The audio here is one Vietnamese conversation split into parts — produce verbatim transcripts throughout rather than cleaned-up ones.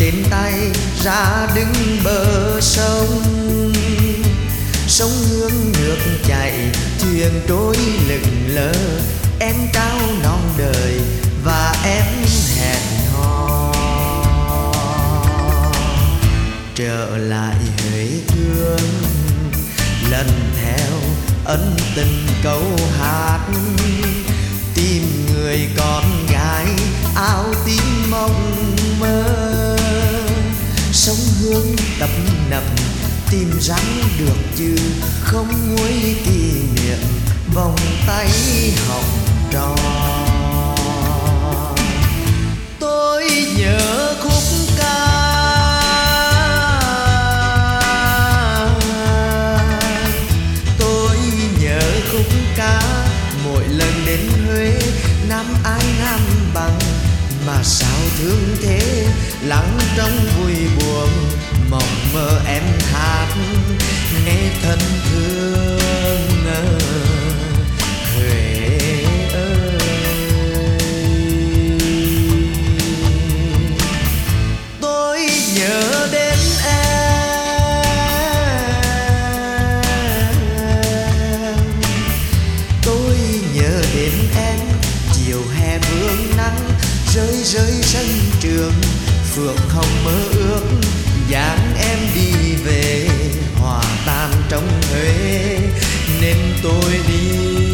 trên tay ra đứng bờ sông. Sông hướng nước chảy, thuyền trôi lững lờ, em trao non đời và em hẹn hò. Trở lại Huế thương, lần theo ân tình câu hát, tìm người con gái áo tím mộng mơ. Sông Hương tấp nập tìm rắn được chứ không nguôi kỷ niệm vòng tay hồng tròn. Tôi nhớ khúc ca tôi nhớ khúc ca mỗi lần đến Huế. Năm ai năm bằng mà sao thương thế, lắng trong vui buồn mộng mơ em hát nghe thân thương. Huế ơi, tôi nhớ đến em, tôi nhớ đến em. Chiều hè vương nắng rơi rơi sân trường, phượng hồng mơ ước dáng em đi về hòa tan trong Huế. Nên tôi đi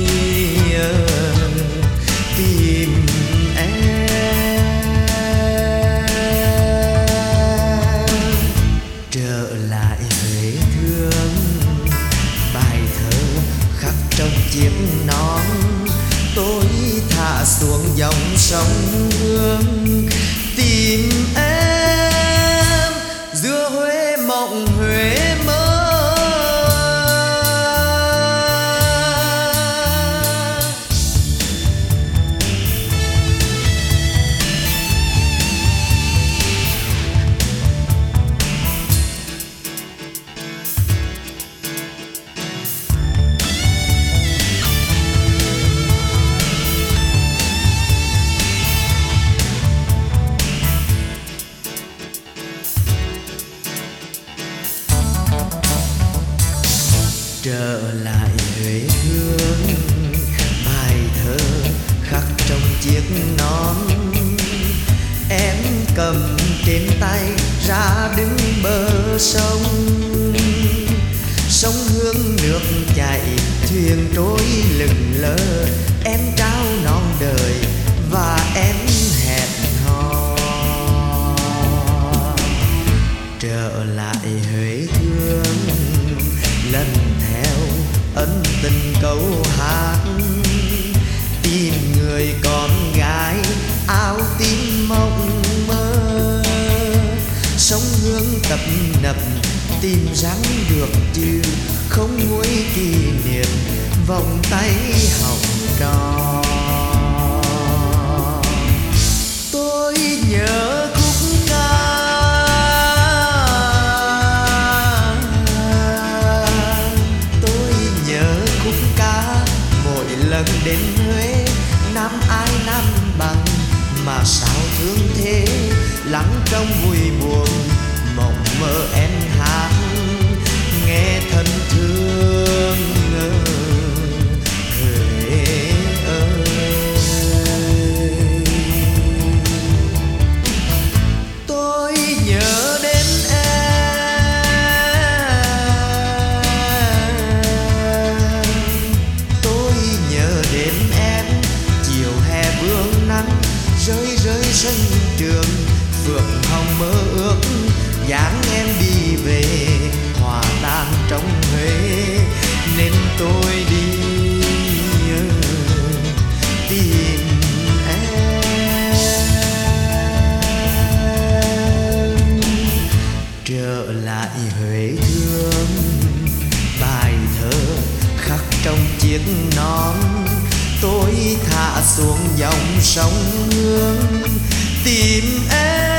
tìm em. Trở lại Huế thương, bài thơ khắc trong chiếc nón. Tôi thả xuống dòng sông Hương tìm em giữa Huế mộng Huế mơ. Trở lại Huế thương, bài thơ khắc trong chiếc nón. Em cầm trên tay ra đứng bờ sông. Sông Hương nước chảy, thuyền trôi lững lờ, em trao non đời và em hẹn hò. Trở lại Huế thương, lần theo ân tình câu hát, tìm người con gái áo tím mộng mơ. Sông Hương tấp nập tìm rắn được chứ không nguôi kỷ niệm vòng tay hồng tròn. Tôi nhớ khúc ca lần đến Huế. Năm ai năm bằng mà sao thương thế, lắng trong vui buồn mộng mơ em hát nghe thân thương. Huế ơi, tôi nhớ đến rơi rơi sân trường, phượng hồng mơ ước dáng em đi về hòa tan trong Huế. Nên tôi đi tìm em. Trở lại Huế thương, bài thơ khắc trong chiếc nón. Tôi thả xuống dòng sông Hương tìm em.